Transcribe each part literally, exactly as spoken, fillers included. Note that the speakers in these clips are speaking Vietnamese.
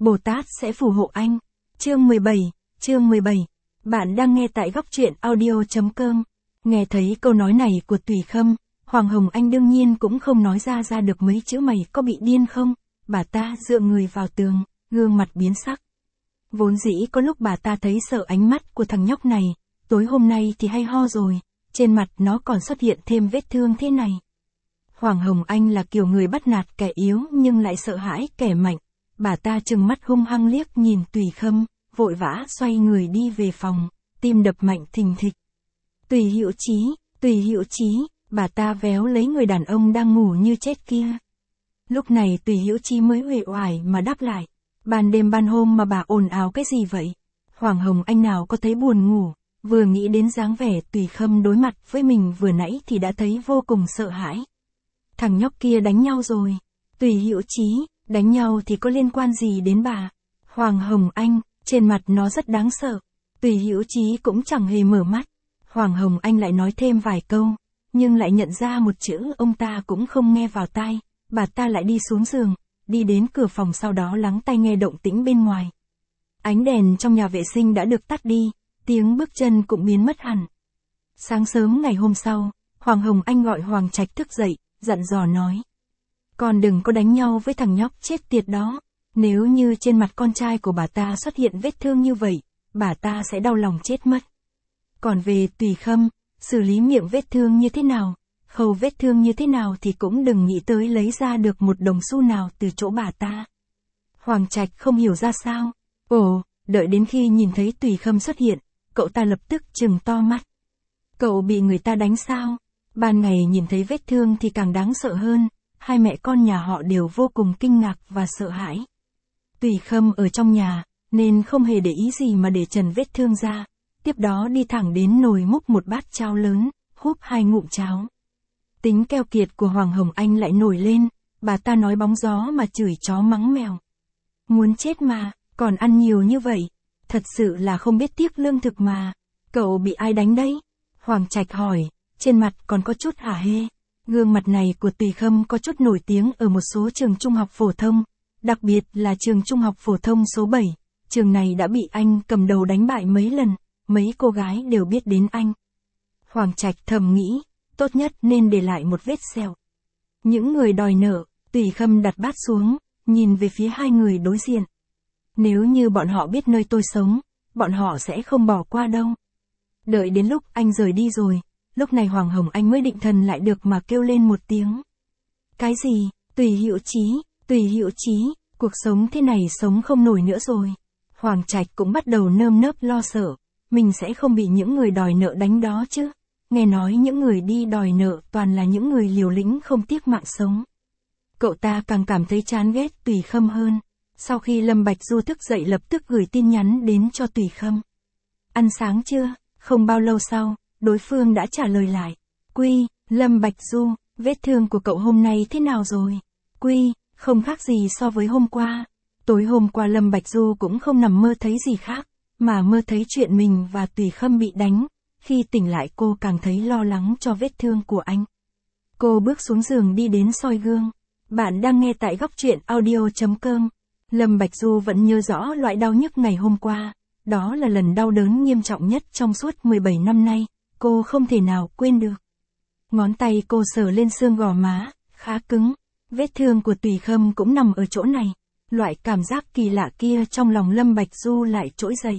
Bồ Tát sẽ phù hộ anh. Chương mười bảy, chương mười bảy. Bạn đang nghe tại góc truyện audio chấm com. Nghe thấy câu nói này của Tùy Khâm, Hoàng Hồng Anh đương nhiên cũng không nói ra ra được mấy chữ mày có bị điên không. Bà ta dựa người vào tường, gương mặt biến sắc. Vốn dĩ có lúc bà ta thấy sợ ánh mắt của thằng nhóc này, tối hôm nay thì hay ho rồi, trên mặt nó còn xuất hiện thêm vết thương thế này. Hoàng Hồng Anh là kiểu người bắt nạt kẻ yếu nhưng lại sợ hãi kẻ mạnh. Bà ta trừng mắt hung hăng liếc nhìn Tùy Khâm, vội vã xoay người đi về phòng, tim đập mạnh thình thịch. Tùy Hữu Chí, Tùy Hữu Chí, bà ta véo lấy người đàn ông đang ngủ như chết kia. Lúc này Tùy Hữu Chí mới uể oải mà đáp lại. Ban đêm ban hôm mà bà ồn ào cái gì vậy? Hoàng Hồng Anh nào có thấy buồn ngủ, vừa nghĩ đến dáng vẻ Tùy Khâm đối mặt với mình vừa nãy thì đã thấy vô cùng sợ hãi. Thằng nhóc kia đánh nhau rồi. Tùy Hữu Chí, đánh nhau thì có liên quan gì đến bà? Hoàng Hồng Anh, trên mặt nó rất đáng sợ. Tùy Hữu Chí cũng chẳng hề mở mắt. Hoàng Hồng Anh lại nói thêm vài câu, nhưng lại nhận ra một chữ ông ta cũng không nghe vào tai. Bà ta lại đi xuống giường, đi đến cửa phòng, sau đó lắng tai nghe động tĩnh bên ngoài. Ánh đèn trong nhà vệ sinh đã được tắt đi, tiếng bước chân cũng biến mất hẳn. Sáng sớm ngày hôm sau, Hoàng Hồng Anh gọi Hoàng Trạch thức dậy, dặn dò nói. Con đừng có đánh nhau với thằng nhóc chết tiệt đó. Nếu như trên mặt con trai của bà ta xuất hiện vết thương như vậy, bà ta sẽ đau lòng chết mất. Còn về Tùy Khâm, xử lý miệng vết thương như thế nào, khâu vết thương như thế nào thì cũng đừng nghĩ tới lấy ra được một đồng xu nào từ chỗ bà ta. Hoàng Trạch không hiểu ra sao. Ồ, đợi đến khi nhìn thấy Tùy Khâm xuất hiện, cậu ta lập tức trừng to mắt. Cậu bị người ta đánh sao? Ban ngày nhìn thấy vết thương thì càng đáng sợ hơn. Hai mẹ con nhà họ đều vô cùng kinh ngạc và sợ hãi. Tùy Khâm ở trong nhà, nên không hề để ý gì mà để trần vết thương ra. Tiếp đó đi thẳng đến nồi múc một bát cháo lớn, húp hai ngụm cháo. Tính keo kiệt của Hoàng Hồng Anh lại nổi lên, bà ta nói bóng gió mà chửi chó mắng mèo. Muốn chết mà, còn ăn nhiều như vậy, thật sự là không biết tiếc lương thực mà. Cậu bị ai đánh đấy? Hoàng Trạch hỏi, trên mặt còn có chút hả hê. Gương mặt này của Tùy Khâm có chút nổi tiếng ở một số trường trung học phổ thông, đặc biệt là trường trung học phổ thông số bảy. Trường này đã bị anh cầm đầu đánh bại mấy lần, mấy cô gái đều biết đến anh. Hoàng Trạch thầm nghĩ, tốt nhất nên để lại một vết sẹo. Những người đòi nợ, Tùy Khâm đặt bát xuống, nhìn về phía hai người đối diện. Nếu như bọn họ biết nơi tôi sống, bọn họ sẽ không bỏ qua đâu. Đợi đến lúc anh rời đi rồi, lúc này Hoàng Hồng Anh mới định thần lại được mà kêu lên một tiếng. Cái gì? Tùy Hữu Chí, Tùy Hữu Chí, cuộc sống thế này sống không nổi nữa rồi. Hoàng Trạch cũng bắt đầu nơm nớp lo sợ, mình sẽ không bị những người đòi nợ đánh đó chứ. Nghe nói những người đi đòi nợ toàn là những người liều lĩnh không tiếc mạng sống. Cậu ta càng cảm thấy chán ghét Tùy Khâm hơn. Sau khi Lâm Bạch Du thức dậy lập tức gửi tin nhắn đến cho Tùy Khâm. Ăn sáng chưa? Không bao lâu sau, đối phương đã trả lời lại. Quy, Lâm Bạch Du, vết thương của cậu hôm nay thế nào rồi? Quy, không khác gì so với hôm qua. Tối hôm qua Lâm Bạch Du cũng không nằm mơ thấy gì khác, mà mơ thấy chuyện mình và Tùy Khâm bị đánh. Khi tỉnh lại cô càng thấy lo lắng cho vết thương của anh. Cô bước xuống giường đi đến soi gương. Bạn đang nghe tại góc truyện audio chấm com. Lâm Bạch Du vẫn nhớ rõ loại đau nhức ngày hôm qua. Đó là lần đau đớn nghiêm trọng nhất trong suốt mười bảy năm nay. Cô không thể nào quên được. Ngón tay cô sờ lên xương gò má, khá cứng. Vết thương của Tùy Khâm cũng nằm ở chỗ này. Loại cảm giác kỳ lạ kia trong lòng Lâm Bạch Du lại trỗi dậy.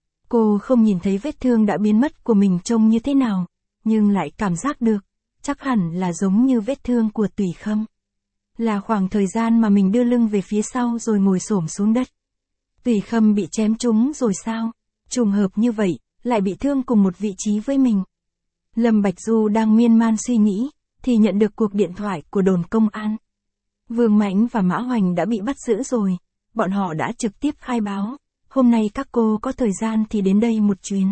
Cô không nhìn thấy vết thương đã biến mất của mình trông như thế nào, nhưng lại cảm giác được, chắc hẳn là giống như vết thương của Tùy Khâm. Là khoảng thời gian mà mình đưa lưng về phía sau rồi ngồi xổm xuống đất. Tùy Khâm bị chém trúng rồi sao? Trùng hợp như vậy, lại bị thương cùng một vị trí với mình. Lâm Bạch Du đang miên man suy nghĩ, thì nhận được cuộc điện thoại của đồn công an. Vương Mãnh và Mã Hoành đã bị bắt giữ rồi, bọn họ đã trực tiếp khai báo. Hôm nay các cô có thời gian thì đến đây một chuyến.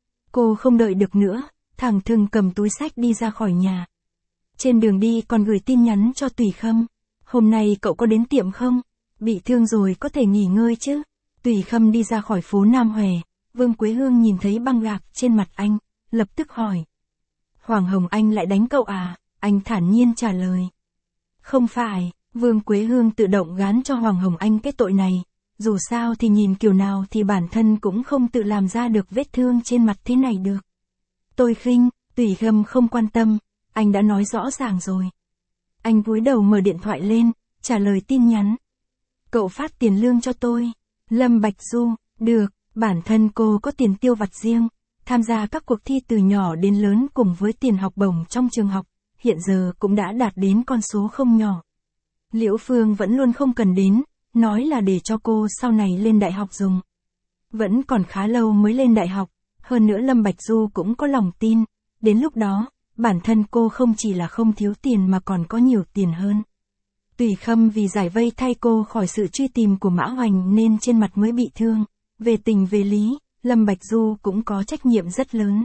Cô không đợi được nữa, thẳng thừng cầm túi xách đi ra khỏi nhà. Trên đường đi còn gửi tin nhắn cho Tùy Khâm. Hôm nay cậu có đến tiệm không? Bị thương rồi có thể nghỉ ngơi chứ? Tùy Khâm đi ra khỏi phố Nam Hòe. Vương Quế Hương nhìn thấy băng gạc trên mặt anh, lập tức hỏi. Hoàng Hồng Anh lại đánh cậu à? Anh thản nhiên trả lời. Không phải, Vương Quế Hương tự động gán cho Hoàng Hồng Anh cái tội này. Dù sao thì nhìn kiểu nào thì bản thân cũng không tự làm ra được vết thương trên mặt thế này được. Tôi khinh, Tùy Khâm không quan tâm, anh đã nói rõ ràng rồi. Anh cúi đầu mở điện thoại lên, trả lời tin nhắn. Cậu phát tiền lương cho tôi. Lâm Bạch Du, được, bản thân cô có tiền tiêu vặt riêng, tham gia các cuộc thi từ nhỏ đến lớn cùng với tiền học bổng trong trường học, hiện giờ cũng đã đạt đến con số không nhỏ. Liễu Phương vẫn luôn không cần đến, nói là để cho cô sau này lên đại học dùng. Vẫn còn khá lâu mới lên đại học, hơn nữa Lâm Bạch Du cũng có lòng tin, đến lúc đó, bản thân cô không chỉ là không thiếu tiền mà còn có nhiều tiền hơn. Tùy Khâm vì giải vây thay cô khỏi sự truy tìm của Mã Hoành nên trên mặt mới bị thương, về tình về lý, Lâm Bạch Du cũng có trách nhiệm rất lớn.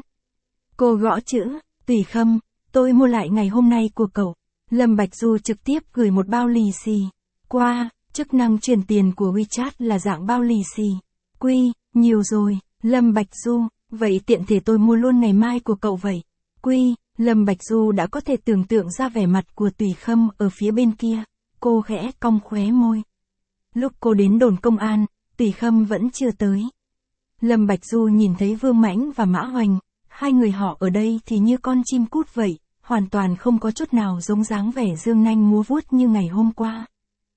Cô gõ chữ, Tùy Khâm, tôi mua lại ngày hôm nay của cậu. Lâm Bạch Du trực tiếp gửi một bao lì xì. Qua, chức năng truyền tiền của WeChat là dạng bao lì xì. Quy, nhiều rồi, Lâm Bạch Du, vậy tiện thể tôi mua luôn ngày mai của cậu vậy. Quy, Lâm Bạch Du đã có thể tưởng tượng ra vẻ mặt của Tùy Khâm ở phía bên kia, cô khẽ cong khóe môi. Lúc cô đến đồn công an, Tùy Khâm vẫn chưa tới. Lâm Bạch Du nhìn thấy Vương Mãnh và Mã Hoành, hai người họ ở đây thì như con chim cút vậy, hoàn toàn không có chút nào giống dáng vẻ dương nanh múa vuốt như ngày hôm qua.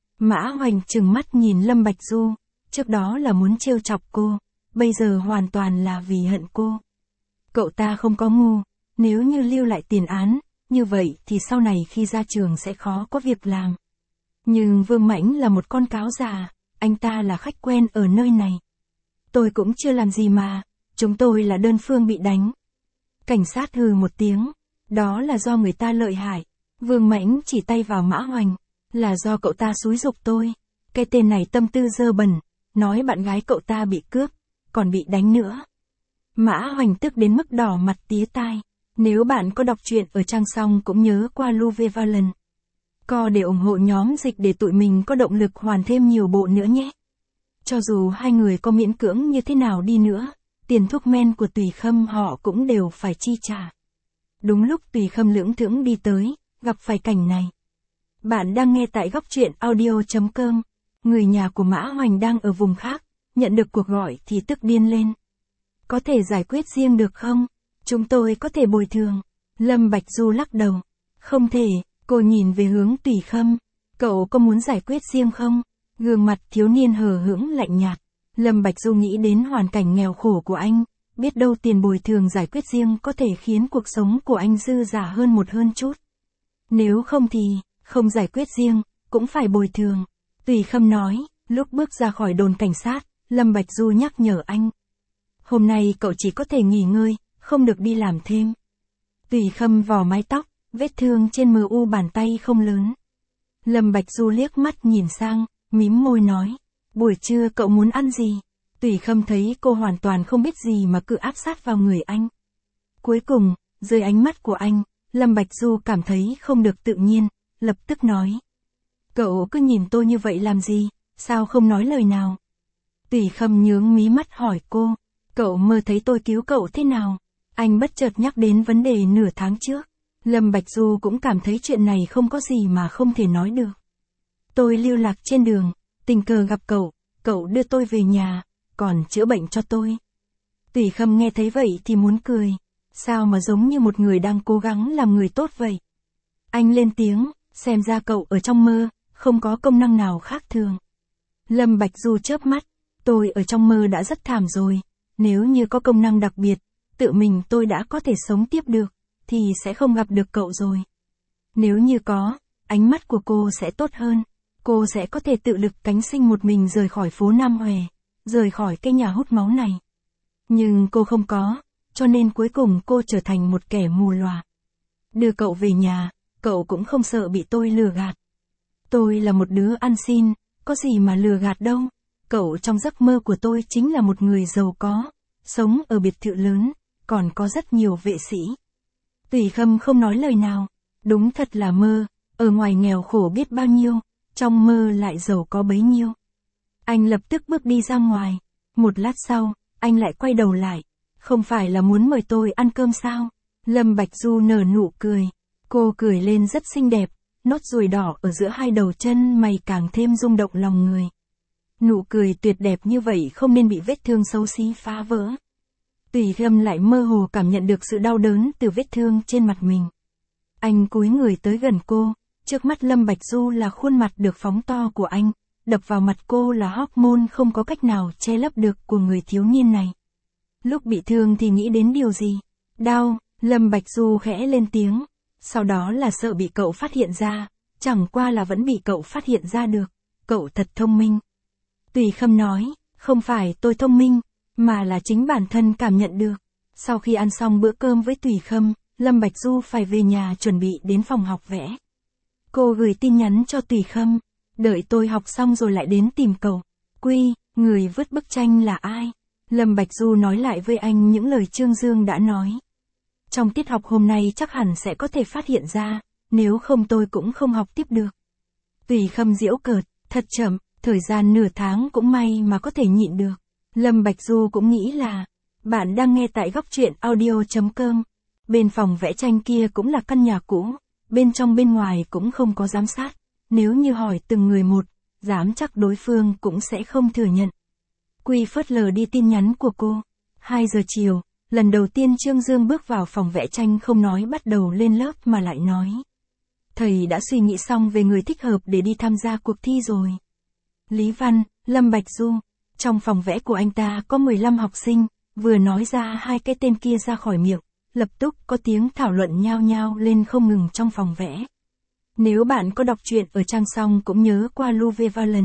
Mã Hoành trừng mắt nhìn Lâm Bạch Du, trước đó là muốn trêu chọc cô, bây giờ hoàn toàn là vì hận cô. Cậu ta không có ngu, nếu như lưu lại tiền án, như vậy thì sau này khi ra trường sẽ khó có việc làm. Nhưng Vương Mãnh là một con cáo già, anh ta là khách quen ở nơi này. Tôi cũng chưa làm gì mà, chúng tôi là đơn phương bị đánh. Cảnh sát hừ một tiếng, đó là do người ta lợi hại. Vương Mãnh chỉ tay vào Mã Hoành, là do cậu ta xúi giục tôi. Cái tên này tâm tư dơ bẩn, nói bạn gái cậu ta bị cướp, còn bị đánh nữa. Mã Hoành tức đến mức đỏ mặt tía tai. Nếu bạn có đọc truyện ở trang xong cũng nhớ qua Luve Valen. Co để ủng hộ nhóm dịch để tụi mình có động lực hoàn thêm nhiều bộ nữa nhé. Cho dù hai người có miễn cưỡng như thế nào đi nữa, tiền thuốc men của Tùy Khâm họ cũng đều phải chi trả. Đúng lúc Tùy Khâm lưỡng thững đi tới, gặp phải cảnh này. Bạn đang nghe tại góc truyện audio chấm com. Người nhà của Mã Hoành đang ở vùng khác, nhận được cuộc gọi thì tức điên lên. Có thể giải quyết riêng được không? Chúng tôi có thể bồi thường. Lâm Bạch Du lắc đầu. Không thể, cô nhìn về hướng Tùy Khâm. Cậu có muốn giải quyết riêng không? Gương mặt thiếu niên hờ hững lạnh nhạt. Lâm Bạch Du nghĩ đến hoàn cảnh nghèo khổ của anh, biết đâu tiền bồi thường giải quyết riêng có thể khiến cuộc sống của anh dư dả hơn một hơn chút. Nếu không thì, không giải quyết riêng, cũng phải bồi thường. Tùy Khâm nói, lúc bước ra khỏi đồn cảnh sát, Lâm Bạch Du nhắc nhở anh. Hôm nay cậu chỉ có thể nghỉ ngơi, không được đi làm thêm. Tùy Khâm vò mái tóc, vết thương trên mờ u bàn tay không lớn. Lâm Bạch Du liếc mắt nhìn sang, mím môi nói, buổi trưa cậu muốn ăn gì? Tùy Khâm thấy cô hoàn toàn không biết gì mà cứ áp sát vào người anh. Cuối cùng, dưới ánh mắt của anh, Lâm Bạch Du cảm thấy không được tự nhiên, lập tức nói. Cậu cứ nhìn tôi như vậy làm gì, sao không nói lời nào? Tùy Khâm nhướng mí mắt hỏi cô, cậu mơ thấy tôi cứu cậu thế nào? Anh bất chợt nhắc đến vấn đề nửa tháng trước. Lâm Bạch Du cũng cảm thấy chuyện này không có gì mà không thể nói được. Tôi lưu lạc trên đường, tình cờ gặp cậu, cậu đưa tôi về nhà, còn chữa bệnh cho tôi. Tùy Khâm nghe thấy vậy thì muốn cười, sao mà giống như một người đang cố gắng làm người tốt vậy. Anh lên tiếng, xem ra cậu ở trong mơ, không có công năng nào khác thường. Lâm Bạch Du chớp mắt, tôi ở trong mơ đã rất thảm rồi, nếu như có công năng đặc biệt, tự mình tôi đã có thể sống tiếp được, thì sẽ không gặp được cậu rồi. Nếu như có, ánh mắt của cô sẽ tốt hơn, cô sẽ có thể tự lực cánh sinh một mình rời khỏi phố Nam Hòe, rời khỏi cái nhà hút máu này. Nhưng cô không có, cho nên cuối cùng cô trở thành một kẻ mù lòa. Đưa cậu về nhà, cậu cũng không sợ bị tôi lừa gạt. Tôi là một đứa ăn xin, có gì mà lừa gạt đâu. Cậu trong giấc mơ của tôi chính là một người giàu có, sống ở biệt thự lớn, còn có rất nhiều vệ sĩ. Tùy Khâm không nói lời nào, đúng thật là mơ, ở ngoài nghèo khổ biết bao nhiêu, trong mơ lại giàu có bấy nhiêu. Anh lập tức bước đi ra ngoài, một lát sau, anh lại quay đầu lại, không phải là muốn mời tôi ăn cơm sao? Lâm Bạch Du nở nụ cười, cô cười lên rất xinh đẹp, nốt ruồi đỏ ở giữa hai đầu chân mày càng thêm rung động lòng người. Nụ cười tuyệt đẹp như vậy không nên bị vết thương xấu xí phá vỡ. Tùy Khâm lại mơ hồ cảm nhận được sự đau đớn từ vết thương trên mặt mình. Anh cúi người tới gần cô, trước mắt Lâm Bạch Du là khuôn mặt được phóng to của anh, đập vào mặt cô là hormone không có cách nào che lấp được của người thiếu niên này. Lúc bị thương thì nghĩ đến điều gì? Đau, Lâm Bạch Du khẽ lên tiếng, sau đó là sợ bị cậu phát hiện ra, chẳng qua là vẫn bị cậu phát hiện ra được, cậu thật thông minh. Tùy Khâm nói, không phải tôi thông minh, mà là chính bản thân cảm nhận được. Sau khi ăn xong bữa cơm với Tùy Khâm, Lâm Bạch Du phải về nhà chuẩn bị đến phòng học vẽ. Cô gửi tin nhắn cho Tùy Khâm, đợi tôi học xong rồi lại đến tìm cậu. Quy, người vứt bức tranh là ai? Lâm Bạch Du nói lại với anh những lời Trương Dương đã nói. Trong tiết học hôm nay chắc hẳn sẽ có thể phát hiện ra, nếu không tôi cũng không học tiếp được. Tùy Khâm giễu cợt, thật chậm, thời gian nửa tháng cũng may mà có thể nhịn được. Lâm Bạch Du cũng nghĩ là, bạn đang nghe tại góc truyện audio chấm com. Bên phòng vẽ tranh kia cũng là căn nhà cũ, bên trong bên ngoài cũng không có giám sát. Nếu như hỏi từng người một, dám chắc đối phương cũng sẽ không thừa nhận. Quy phớt lờ đi tin nhắn của cô. hai giờ chiều, lần đầu tiên Trương Dương bước vào phòng vẽ tranh không nói bắt đầu lên lớp mà lại nói. Thầy đã suy nghĩ xong về người thích hợp để đi tham gia cuộc thi rồi. Lý Văn, Lâm Bạch Du. Trong phòng vẽ của anh ta có mười lăm học sinh, vừa nói ra hai cái tên kia ra khỏi miệng, lập tức có tiếng thảo luận nhao nhao lên không ngừng trong phòng vẽ. Nếu bạn có đọc truyện ở trang xong cũng nhớ qua Luve Valen.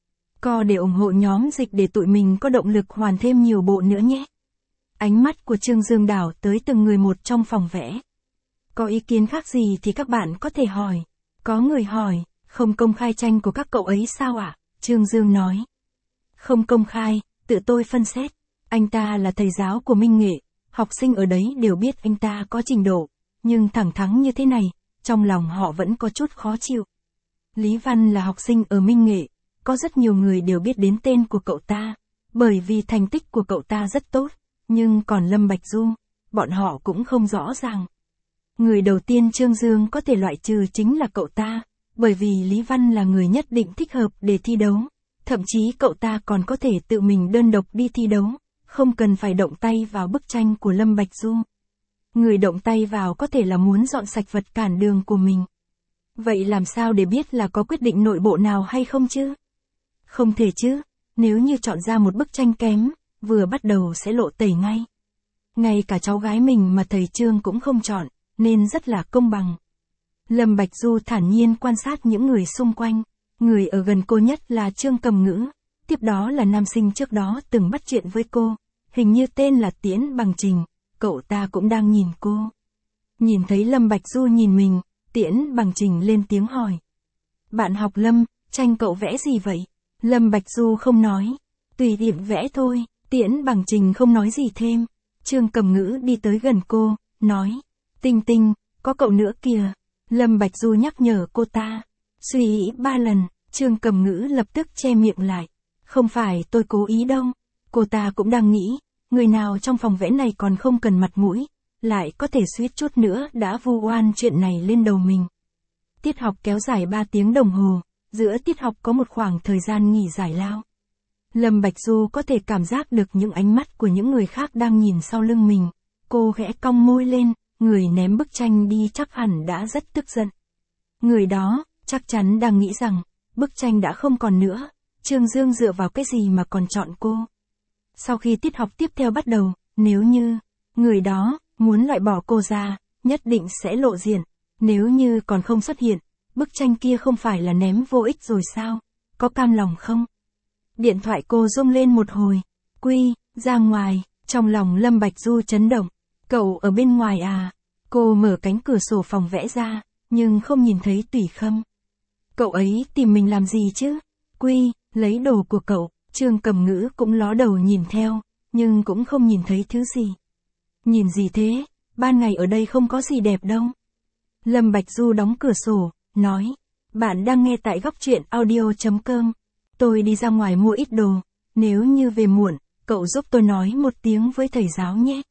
Co để ủng hộ nhóm dịch để tụi mình có động lực hoàn thêm nhiều bộ nữa nhé. Ánh mắt của Trương Dương đảo tới từng người một trong phòng vẽ. Có ý kiến khác gì thì các bạn có thể hỏi. Có người hỏi, không công khai tranh của các cậu ấy sao ạ? À? Trương Dương nói. Không công khai, tự tôi phân xét. Anh ta là thầy giáo của Minh Nghệ, học sinh ở đấy đều biết anh ta có trình độ, nhưng thẳng thắn như thế này, trong lòng họ vẫn có chút khó chịu. Lý Văn là học sinh ở Minh Nghệ, có rất nhiều người đều biết đến tên của cậu ta, bởi vì thành tích của cậu ta rất tốt, nhưng còn Lâm Bạch Du, bọn họ cũng không rõ ràng. Người đầu tiên Trương Dương có thể loại trừ chính là cậu ta, bởi vì Lý Văn là người nhất định thích hợp để thi đấu, thậm chí cậu ta còn có thể tự mình đơn độc đi thi đấu, không cần phải động tay vào bức tranh của Lâm Bạch Du. Người động tay vào có thể là muốn dọn sạch vật cản đường của mình. Vậy làm sao để biết là có quyết định nội bộ nào hay không chứ? Không thể chứ, nếu như chọn ra một bức tranh kém, vừa bắt đầu sẽ lộ tẩy ngay. Ngay cả cháu gái mình mà thầy Trương cũng không chọn, nên rất là công bằng. Lâm Bạch Du thản nhiên quan sát những người xung quanh, người ở gần cô nhất là Trương Cầm Ngữ, tiếp đó là nam sinh trước đó từng bắt chuyện với cô, hình như tên là Tiễn Bằng Trình, cậu ta cũng đang nhìn cô. Nhìn thấy Lâm Bạch Du nhìn mình, Tiễn Bằng Trình lên tiếng hỏi. Bạn học Lâm, tranh cậu vẽ gì vậy? Lâm Bạch Du không nói, tùy điểm vẽ thôi, Tiễn Bằng Trình không nói gì thêm. Trương Cầm Ngữ đi tới gần cô, nói, Tinh Tinh, có cậu nữa kìa. Lâm Bạch Du nhắc nhở cô ta, suy nghĩ ba lần, Trương Cầm Ngữ lập tức che miệng lại. Không phải tôi cố ý đâu, cô ta cũng đang nghĩ, người nào trong phòng vẽ này còn không cần mặt mũi, lại có thể suýt chút nữa đã vu oan chuyện này lên đầu mình. Tiết học kéo dài ba tiếng đồng hồ, giữa tiết học có một khoảng thời gian nghỉ giải lao. Lâm Bạch Du có thể cảm giác được những ánh mắt của những người khác đang nhìn sau lưng mình, cô khẽ cong môi lên, người ném bức tranh đi chắc hẳn đã rất tức giận. Người đó, chắc chắn đang nghĩ rằng, bức tranh đã không còn nữa, Trương Dương dựa vào cái gì mà còn chọn cô. Sau khi tiết học tiếp theo bắt đầu, nếu như, người đó, muốn loại bỏ cô ra, nhất định sẽ lộ diện, nếu như còn không xuất hiện, bức tranh kia không phải là ném vô ích rồi sao, có cam lòng không? Điện thoại cô rung lên một hồi, Quy, ra ngoài, trong lòng Lâm Bạch Du chấn động, cậu ở bên ngoài à? Cô mở cánh cửa sổ phòng vẽ ra, nhưng không nhìn thấy Tùy Khâm. Cậu ấy tìm mình làm gì chứ? Quy, lấy đồ của cậu, Trương Cầm Ngữ cũng ló đầu nhìn theo, nhưng cũng không nhìn thấy thứ gì. Nhìn gì thế, ban ngày ở đây không có gì đẹp đâu. Lâm Bạch Du đóng cửa sổ, nói, bạn đang nghe tại góc truyện audio chấm com. Tôi đi ra ngoài mua ít đồ, nếu như về muộn, cậu giúp tôi nói một tiếng với thầy giáo nhé.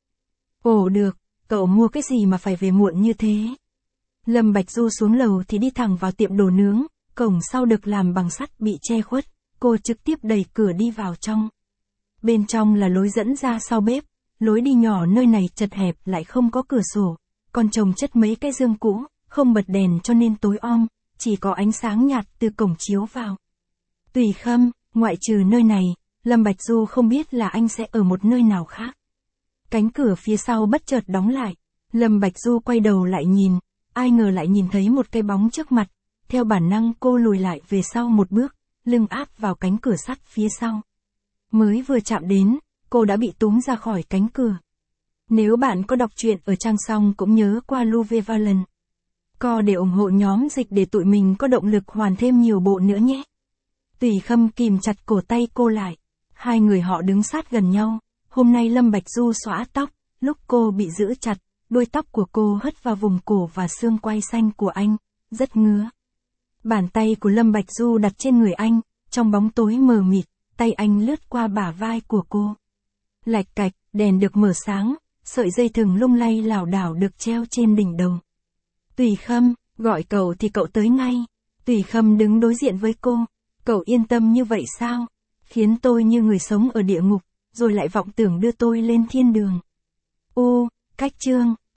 Ồ được, cậu mua cái gì mà phải về muộn như thế? Lâm Bạch Du xuống lầu thì đi thẳng vào tiệm đồ nướng, cổng sau được làm bằng sắt bị che khuất, cô trực tiếp đẩy cửa đi vào trong. Bên trong là lối dẫn ra sau bếp, lối đi nhỏ nơi này chật hẹp lại không có cửa sổ, còn chồng chất mấy cái giường cũ, không bật đèn cho nên tối om, chỉ có ánh sáng nhạt từ cổng chiếu vào. Tùy Khâm, ngoại trừ nơi này, Lâm Bạch Du không biết là anh sẽ ở một nơi nào khác. Cánh cửa phía sau bất chợt đóng lại, Lâm Bạch Du quay đầu lại nhìn, ai ngờ lại nhìn thấy một cái bóng trước mặt, theo bản năng cô lùi lại về sau một bước, lưng áp vào cánh cửa sắt phía sau. Mới vừa chạm đến, cô đã bị túm ra khỏi cánh cửa. Nếu bạn có đọc truyện ở trang xong cũng nhớ qua Luve Valen. Co để ủng hộ nhóm dịch để tụi mình có động lực hoàn thêm nhiều bộ nữa nhé. Tùy Khâm kìm chặt cổ tay cô lại. Hai người họ đứng sát gần nhau. Hôm nay Lâm Bạch Du xõa tóc, lúc cô bị giữ chặt, đuôi tóc của cô hất vào vùng cổ và xương quai xanh của anh, rất ngứa. Bàn tay của Lâm Bạch Du đặt trên người anh, trong bóng tối mờ mịt, tay anh lướt qua bả vai của cô. Lạch cạch, đèn được mở sáng, sợi dây thừng lung lay lảo đảo được treo trên đỉnh đầu. Tùy Khâm, gọi cậu thì cậu tới ngay. Tùy Khâm đứng đối diện với cô. Cậu yên tâm như vậy sao? Khiến tôi như người sống ở địa ngục, rồi lại vọng tưởng đưa tôi lên thiên đường. U, cách chương.